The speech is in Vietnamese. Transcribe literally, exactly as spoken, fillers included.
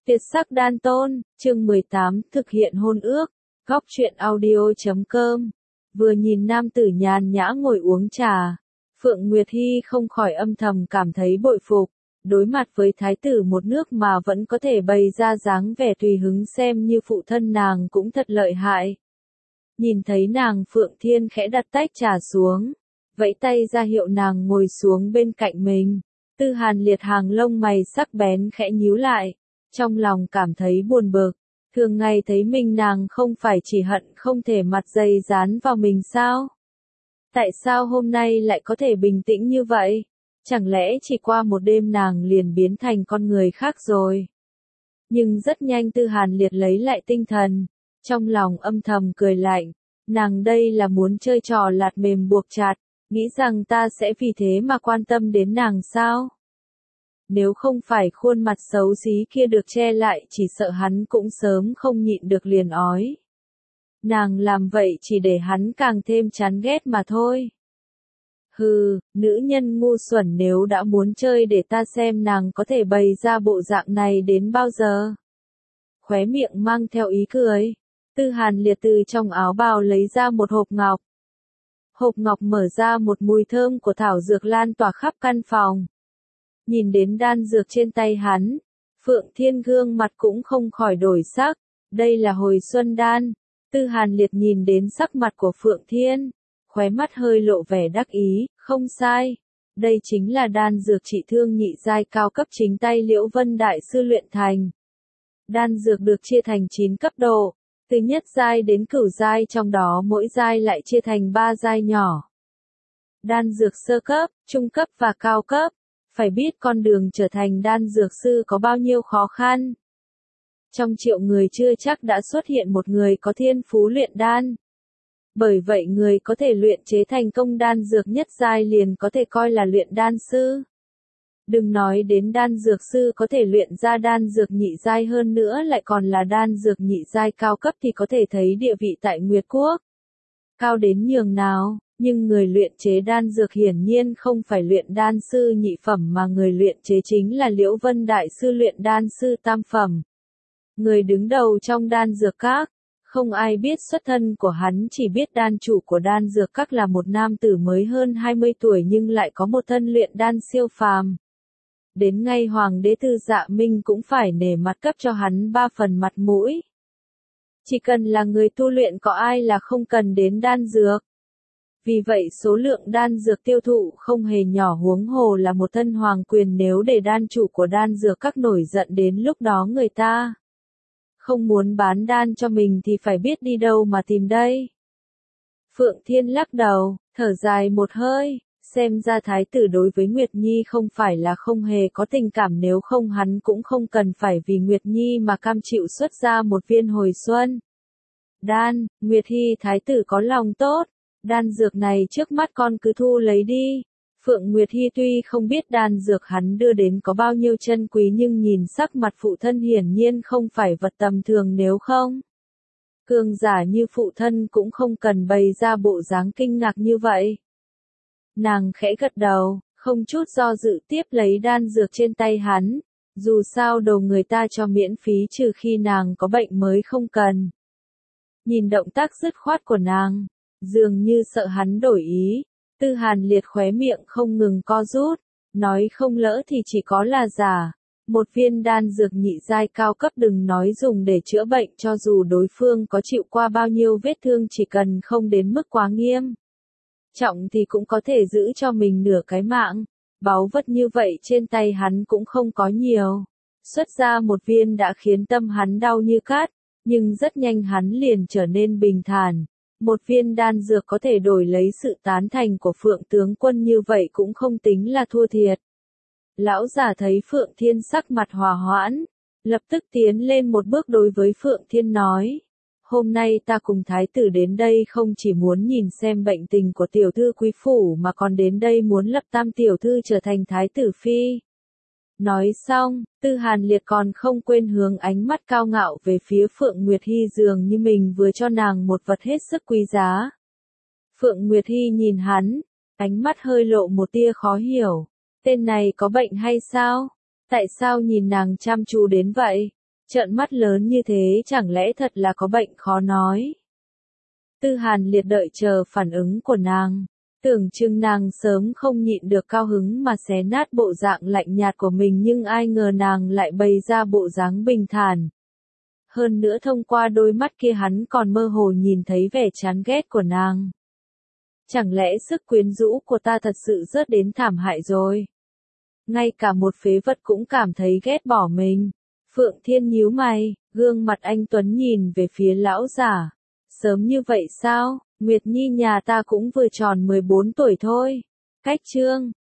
Tuyệt sắc đan tôn, chương mười tám, thực hiện hôn ước, góc truyện audio chấm com. Vừa nhìn nam tử nhàn nhã ngồi uống trà, Phượng Nguyệt Hy không khỏi âm thầm cảm thấy bội phục, đối mặt với thái tử một nước mà vẫn có thể bày ra dáng vẻ tùy hứng xem như phụ thân nàng cũng thật lợi hại. Nhìn thấy nàng Phượng Thiên khẽ đặt tách trà xuống, vẫy tay ra hiệu nàng ngồi xuống bên cạnh mình, Tư Hàn liệt hàng lông mày sắc bén khẽ nhíu lại. Trong lòng cảm thấy buồn bực, thường ngày thấy mình nàng không phải chỉ hận không thể mặt dày dán vào mình sao? Tại sao hôm nay lại có thể bình tĩnh như vậy? Chẳng lẽ chỉ qua một đêm nàng liền biến thành con người khác rồi? Nhưng rất nhanh Tư Hàn liệt lấy lại tinh thần, trong lòng âm thầm cười lạnh, nàng đây là muốn chơi trò lạt mềm buộc chặt, nghĩ rằng ta sẽ vì thế mà quan tâm đến nàng sao? Nếu không phải khuôn mặt xấu xí kia được che lại chỉ sợ hắn cũng sớm không nhịn được liền ói. Nàng làm vậy chỉ để hắn càng thêm chán ghét mà thôi. Hừ, nữ nhân ngu xuẩn nếu đã muốn chơi để ta xem nàng có thể bày ra bộ dạng này đến bao giờ. Khóe miệng mang theo ý cười, Tư Hàn liệt từ trong áo bào lấy ra một hộp ngọc. Hộp ngọc mở ra một mùi thơm của thảo dược lan tỏa khắp căn phòng. Nhìn đến đan dược trên tay hắn, Phượng Thiên gương mặt cũng không khỏi đổi sắc, đây là hồi xuân đan. Tư Hàn liệt nhìn đến sắc mặt của Phượng Thiên, khóe mắt hơi lộ vẻ đắc ý, không sai. Đây chính là đan dược trị thương nhị giai cao cấp chính tay Liễu Vân Đại Sư luyện thành. Đan dược được chia thành chín cấp độ, từ nhất giai đến cửu giai, trong đó mỗi giai lại chia thành ba giai nhỏ. Đan dược sơ cấp, trung cấp và cao cấp. Phải biết con đường trở thành đan dược sư có bao nhiêu khó khăn. Trong triệu người chưa chắc đã xuất hiện một người có thiên phú luyện đan. Bởi vậy người có thể luyện chế thành công đan dược nhất giai liền có thể coi là luyện đan sư. Đừng nói đến đan dược sư có thể luyện ra đan dược nhị giai, hơn nữa lại còn là đan dược nhị giai cao cấp thì có thể thấy địa vị tại Nguyệt Quốc cao đến nhường nào. Nhưng người luyện chế đan dược hiển nhiên không phải luyện đan sư nhị phẩm mà người luyện chế chính là Liễu Vân Đại Sư luyện đan sư tam phẩm. Người đứng đầu trong đan dược các, không ai biết xuất thân của hắn, chỉ biết đan chủ của đan dược các là một nam tử mới hơn hai mươi tuổi nhưng lại có một thân luyện đan siêu phàm. Đến ngay Hoàng đế Tư Dạ Minh cũng phải nể mặt cấp cho hắn ba phần mặt mũi. Chỉ cần là người tu luyện có ai là không cần đến đan dược. Vì vậy số lượng đan dược tiêu thụ không hề nhỏ, huống hồ là một thân hoàng quyền, nếu để đan chủ của đan dược các nổi giận đến lúc đó người ta không muốn bán đan cho mình thì phải biết đi đâu mà tìm đây. Phượng Thiên lắc đầu, thở dài một hơi, xem ra thái tử đối với Nguyệt Nhi không phải là không hề có tình cảm, nếu không hắn cũng không cần phải vì Nguyệt Nhi mà cam chịu xuất ra một viên hồi xuân đan. Nguyệt Hy thái tử có lòng tốt. Đan dược này trước mắt con cứ thu lấy đi. Phượng Nguyệt Hy tuy không biết đan dược hắn đưa đến có bao nhiêu chân quý nhưng nhìn sắc mặt phụ thân hiển nhiên không phải vật tầm thường, nếu không cường giả như phụ thân cũng không cần bày ra bộ dáng kinh ngạc như vậy. Nàng khẽ gật đầu, không chút do dự tiếp lấy đan dược trên tay hắn. Dù sao đầu người ta cho miễn phí trừ khi nàng có bệnh mới không cần. Nhìn động tác dứt khoát của nàng, dường như sợ hắn đổi ý, Tư Hàn liệt khóe miệng không ngừng co rút, nói không lỡ thì chỉ có là giả. Một viên đan dược nhị giai cao cấp đừng nói dùng để chữa bệnh, cho dù đối phương có chịu qua bao nhiêu vết thương, chỉ cần không đến mức quá nghiêm trọng thì cũng có thể giữ cho mình nửa cái mạng. Báu vật như vậy trên tay hắn cũng không có nhiều, xuất ra một viên đã khiến tâm hắn đau như cát, nhưng rất nhanh hắn liền trở nên bình thản. Một viên đan dược có thể đổi lấy sự tán thành của Phượng tướng quân như vậy cũng không tính là thua thiệt. Lão giả thấy Phượng Thiên sắc mặt hòa hoãn, lập tức tiến lên một bước đối với Phượng Thiên nói. Hôm nay ta cùng thái tử đến đây không chỉ muốn nhìn xem bệnh tình của tiểu thư quý phủ mà còn đến đây muốn lập tam tiểu thư trở thành thái tử phi. Nói xong, Tư Hàn liệt còn không quên hướng ánh mắt cao ngạo về phía Phượng Nguyệt Hy, dường như mình vừa cho nàng một vật hết sức quý giá. Phượng Nguyệt Hy nhìn hắn, ánh mắt hơi lộ một tia khó hiểu. Tên này có bệnh hay sao? Tại sao nhìn nàng chăm chú đến vậy? Trợn mắt lớn như thế chẳng lẽ thật là có bệnh khó nói. Tư Hàn Liệt đợi chờ phản ứng của nàng. Tưởng chừng nàng sớm không nhịn được cao hứng mà xé nát bộ dạng lạnh nhạt của mình, nhưng ai ngờ nàng lại bày ra bộ dáng bình thản. Hơn nữa thông qua đôi mắt kia hắn còn mơ hồ nhìn thấy vẻ chán ghét của nàng. Chẳng lẽ sức quyến rũ của ta thật sự rớt đến thảm hại rồi? Ngay cả một phế vật cũng cảm thấy ghét bỏ mình. Phượng Thiên nhíu mày, gương mặt anh tuấn nhìn về phía lão giả. Sớm như vậy sao? Nguyệt Nhi nhà ta cũng vừa tròn mười bốn tuổi thôi. Cách trương,